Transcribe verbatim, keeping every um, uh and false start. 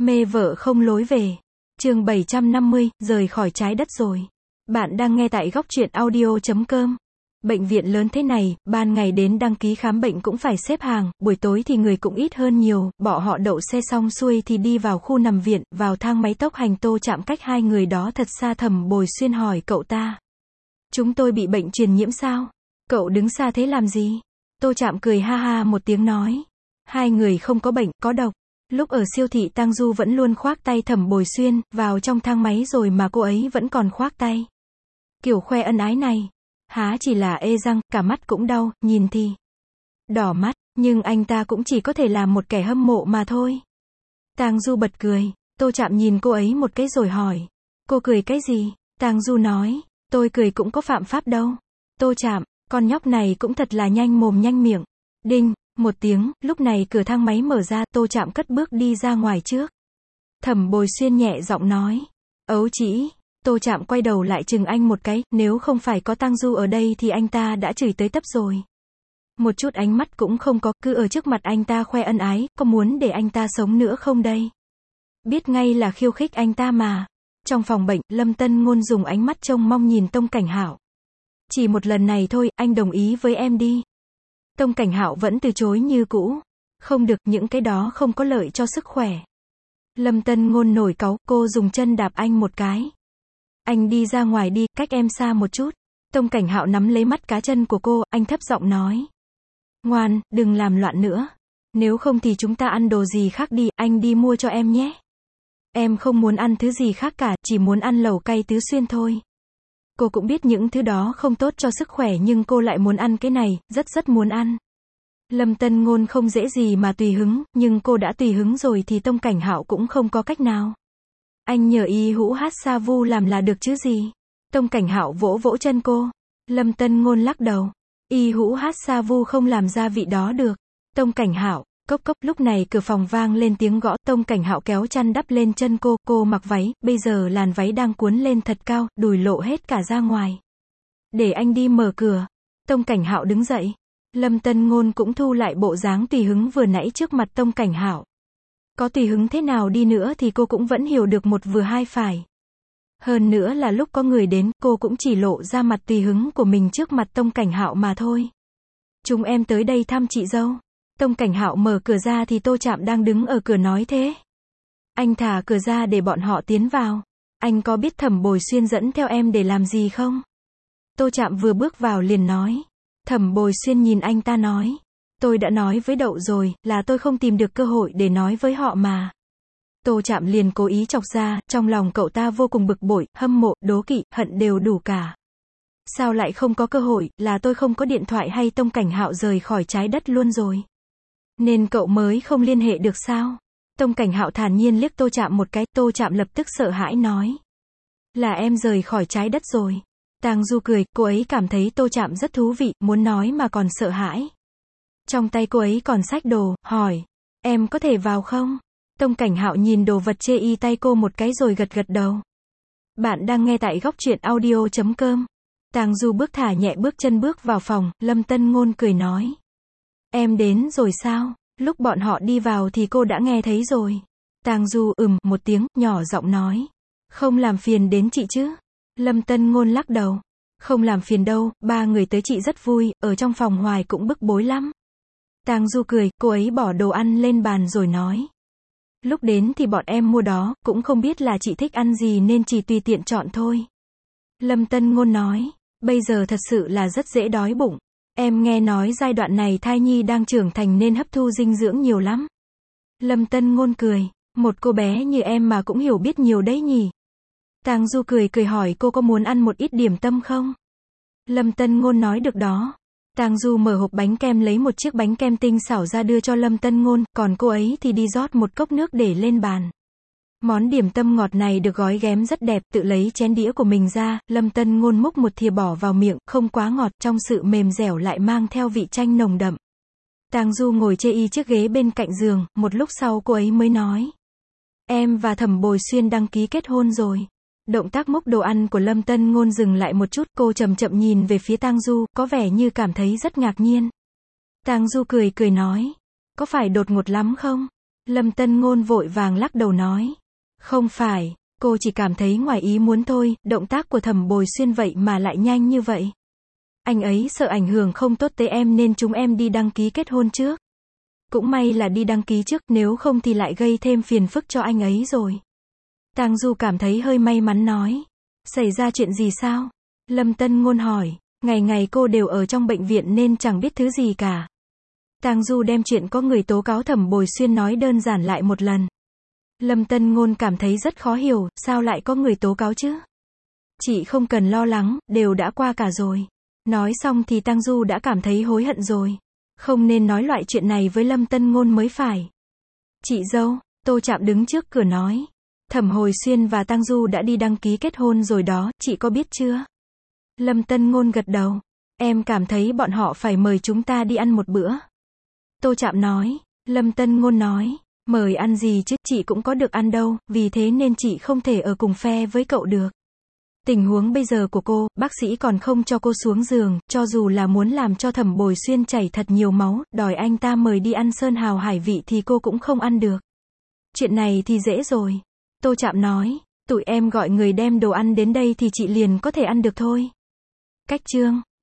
Mê vợ không lối về. Chương bảy trăm năm mươi, rời khỏi trái đất rồi. Bạn đang nghe tại góc truyện audio chấm com. Bệnh viện lớn thế này, ban ngày đến đăng ký khám bệnh cũng phải xếp hàng, buổi tối thì người cũng ít hơn nhiều, bỏ họ đậu xe xong xuôi thì đi vào khu nằm viện, vào thang máy tốc hành. Tô Trạm cách hai người đó thật xa. Thẩm Bồi Xuyên hỏi cậu ta. Chúng tôi bị bệnh truyền nhiễm sao? Cậu đứng xa thế làm gì? Tô Trạm cười ha ha một tiếng nói. Hai người không có bệnh, có độc. Lúc ở siêu thị Tang Du vẫn luôn khoác tay Thẩm Bồi Xuyên, vào trong thang máy rồi mà cô ấy vẫn còn khoác tay. Kiểu khoe ân ái này. Há chỉ là ê răng, cả mắt cũng đau, nhìn thì đỏ mắt, nhưng anh ta cũng chỉ có thể làm một kẻ hâm mộ mà thôi. Tang Du bật cười, Tô Trạm nhìn cô ấy một cái rồi hỏi. Cô cười cái gì? Tang Du nói, tôi cười cũng có phạm pháp đâu. Tô Trạm, con nhóc này cũng thật là nhanh mồm nhanh miệng. Đinh, một tiếng, lúc này cửa thang máy mở ra, Tô Trạm cất bước đi ra ngoài trước. Thẩm Bồi Xuyên nhẹ giọng nói. Ấu chỉ. Tô Trạm quay đầu lại chừng anh một cái, nếu không phải có Tang Du ở đây thì anh ta đã chửi tới tấp rồi. Một chút ánh mắt cũng không có, cứ ở trước mặt anh ta khoe ân ái, có muốn để anh ta sống nữa không đây? Biết ngay là khiêu khích anh ta mà. Trong phòng bệnh, Lâm Tân Ngôn dùng ánh mắt trông mong nhìn Tông Cảnh Hạo. Chỉ một lần này thôi, anh đồng ý với em đi. Tông Cảnh Hạo vẫn từ chối như cũ. Không được, những cái đó không có lợi cho sức khỏe. Lâm Tân Ngôn nổi cáu, cô dùng chân đạp anh một cái. Anh đi ra ngoài đi, cách em xa một chút. Tông Cảnh Hạo nắm lấy mắt cá chân của cô, anh thấp giọng nói. Ngoan, đừng làm loạn nữa. Nếu không thì chúng ta ăn đồ gì khác đi, anh đi mua cho em nhé. Em không muốn ăn thứ gì khác cả, chỉ muốn ăn lẩu cay Tứ Xuyên thôi. Cô cũng biết những thứ đó không tốt cho sức khỏe nhưng cô lại muốn ăn cái này, rất rất muốn ăn. Lâm Tân Ngôn không dễ gì mà tùy hứng, nhưng cô đã tùy hứng rồi thì Tông Cảnh Hạo cũng không có cách nào. Anh nhờ Y Hữu Hát Sa Vu làm là được chứ gì. Tông Cảnh Hạo vỗ vỗ chân cô. Lâm Tân Ngôn lắc đầu. Y Hữu Hát Sa Vu không làm ra vị đó được. Tông Cảnh Hạo, cốc cốc, lúc này cửa phòng vang lên tiếng gõ. Tông Cảnh Hạo kéo chăn đắp lên chân cô, cô mặc váy, bây giờ làn váy đang cuốn lên thật cao, đùi lộ hết cả ra ngoài. Để anh đi mở cửa. Tông Cảnh Hạo đứng dậy. Lâm Tân Ngôn cũng thu lại bộ dáng tùy hứng vừa nãy trước mặt Tông Cảnh Hạo. Có tùy hứng thế nào đi nữa thì cô cũng vẫn hiểu được một vừa hai phải. Hơn nữa là lúc có người đến, cô cũng chỉ lộ ra mặt tùy hứng của mình trước mặt Tông Cảnh Hạo mà thôi. Chúng em tới đây thăm chị dâu. Tông Cảnh Hạo mở cửa ra thì Tô Trạm đang đứng ở cửa nói thế. Anh thả cửa ra để bọn họ tiến vào. Anh có biết Thẩm Bồi Xuyên dẫn theo em để làm gì không? Tô Trạm vừa bước vào liền nói. Thẩm Bồi Xuyên nhìn anh ta nói. Tôi đã nói với Đậu rồi, là tôi không tìm được cơ hội để nói với họ mà. Tô Trạm liền cố ý chọc ra, trong lòng cậu ta vô cùng bực bội, hâm mộ, đố kỵ, hận đều đủ cả. Sao lại không có cơ hội, là tôi không có điện thoại hay Tông Cảnh Hạo rời khỏi trái đất luôn rồi? Nên cậu mới không liên hệ được sao? Tông Cảnh Hạo thản nhiên liếc Tô Trạm một cái, Tô Trạm lập tức sợ hãi nói. Là em rời khỏi trái đất rồi. Tang Du cười, cô ấy cảm thấy Tô Trạm rất thú vị, muốn nói mà còn sợ hãi. Trong tay cô ấy còn xách đồ, hỏi. Em có thể vào không? Tông Cảnh Hạo nhìn đồ vật chê y tay cô một cái rồi gật gật đầu. Bạn đang nghe tại góc truyện audio chấm com. Tang Du bước thả nhẹ bước chân bước vào phòng, Lâm Tân Ngôn cười nói. Em đến rồi sao? Lúc bọn họ đi vào thì cô đã nghe thấy rồi. Tang Du ừm một tiếng, nhỏ giọng nói. Không làm phiền đến chị chứ? Lâm Tân Ngôn lắc đầu. Không làm phiền đâu, ba người tới chị rất vui, ở trong phòng hoài cũng bức bối lắm. Tang Du cười, cô ấy bỏ đồ ăn lên bàn rồi nói. Lúc đến thì bọn em mua đó, cũng không biết là chị thích ăn gì nên chỉ tùy tiện chọn thôi. Lâm Tân Ngôn nói, bây giờ thật sự là rất dễ đói bụng. Em nghe nói giai đoạn này thai nhi đang trưởng thành nên hấp thu dinh dưỡng nhiều lắm. Lâm Tân Ngôn cười, một cô bé như em mà cũng hiểu biết nhiều đấy nhỉ. Tang Du cười cười hỏi cô có muốn ăn một ít điểm tâm không? Lâm Tân Ngôn nói được đó. Tang Du mở hộp bánh kem lấy một chiếc bánh kem tinh xảo ra đưa cho Lâm Tân Ngôn, còn cô ấy thì đi rót một cốc nước để lên bàn. Món điểm tâm ngọt này được gói ghém rất đẹp, tự lấy chén đĩa của mình ra, Lâm Tân Ngôn múc một thìa bỏ vào miệng, không quá ngọt, trong sự mềm dẻo lại mang theo vị chanh nồng đậm. Tang Du ngồi chê y chiếc ghế bên cạnh giường, một lúc sau cô ấy mới nói. Em và Thẩm Bồi Xuyên đăng ký kết hôn rồi. Động tác múc đồ ăn của Lâm Tân Ngôn dừng lại một chút, cô chậm chậm nhìn về phía Tang Du, có vẻ như cảm thấy rất ngạc nhiên. Tang Du cười cười nói, có phải đột ngột lắm không? Lâm Tân Ngôn vội vàng lắc đầu nói. Không phải, cô chỉ cảm thấy ngoài ý muốn thôi, động tác của Thẩm Bồi Xuyên vậy mà lại nhanh như vậy. Anh ấy sợ ảnh hưởng không tốt tới em nên chúng em đi đăng ký kết hôn trước. Cũng may là đi đăng ký trước, nếu không thì lại gây thêm phiền phức cho anh ấy rồi. Tang Du cảm thấy hơi may mắn nói. Xảy ra chuyện gì sao? Lâm Tân Ngôn hỏi. Ngày ngày cô đều ở trong bệnh viện nên chẳng biết thứ gì cả. Tang Du đem chuyện có người tố cáo Thẩm Bồi Xuyên nói đơn giản lại một lần. Lâm Tân Ngôn cảm thấy rất khó hiểu, sao lại có người tố cáo chứ? Chị không cần lo lắng, đều đã qua cả rồi. Nói xong thì Tang Du đã cảm thấy hối hận rồi. Không nên nói loại chuyện này với Lâm Tân Ngôn mới phải. Chị dâu, Tô Trạm đứng trước cửa nói. Thẩm Hồi Xuyên và Tang Du đã đi đăng ký kết hôn rồi đó, chị có biết chưa? Lâm Tân Ngôn gật đầu. Em cảm thấy bọn họ phải mời chúng ta đi ăn một bữa. Tô Trạm nói. Lâm Tân Ngôn nói. Mời ăn gì chứ, chị cũng có được ăn đâu, vì thế nên chị không thể ở cùng phe với cậu được. Tình huống bây giờ của cô, bác sĩ còn không cho cô xuống giường, cho dù là muốn làm cho Thẩm Bồi Xuyên chảy thật nhiều máu, đòi anh ta mời đi ăn sơn hào hải vị thì cô cũng không ăn được. Chuyện này thì dễ rồi. Tô Trạm nói, tụi em gọi người đem đồ ăn đến đây thì chị liền có thể ăn được thôi. Cách chương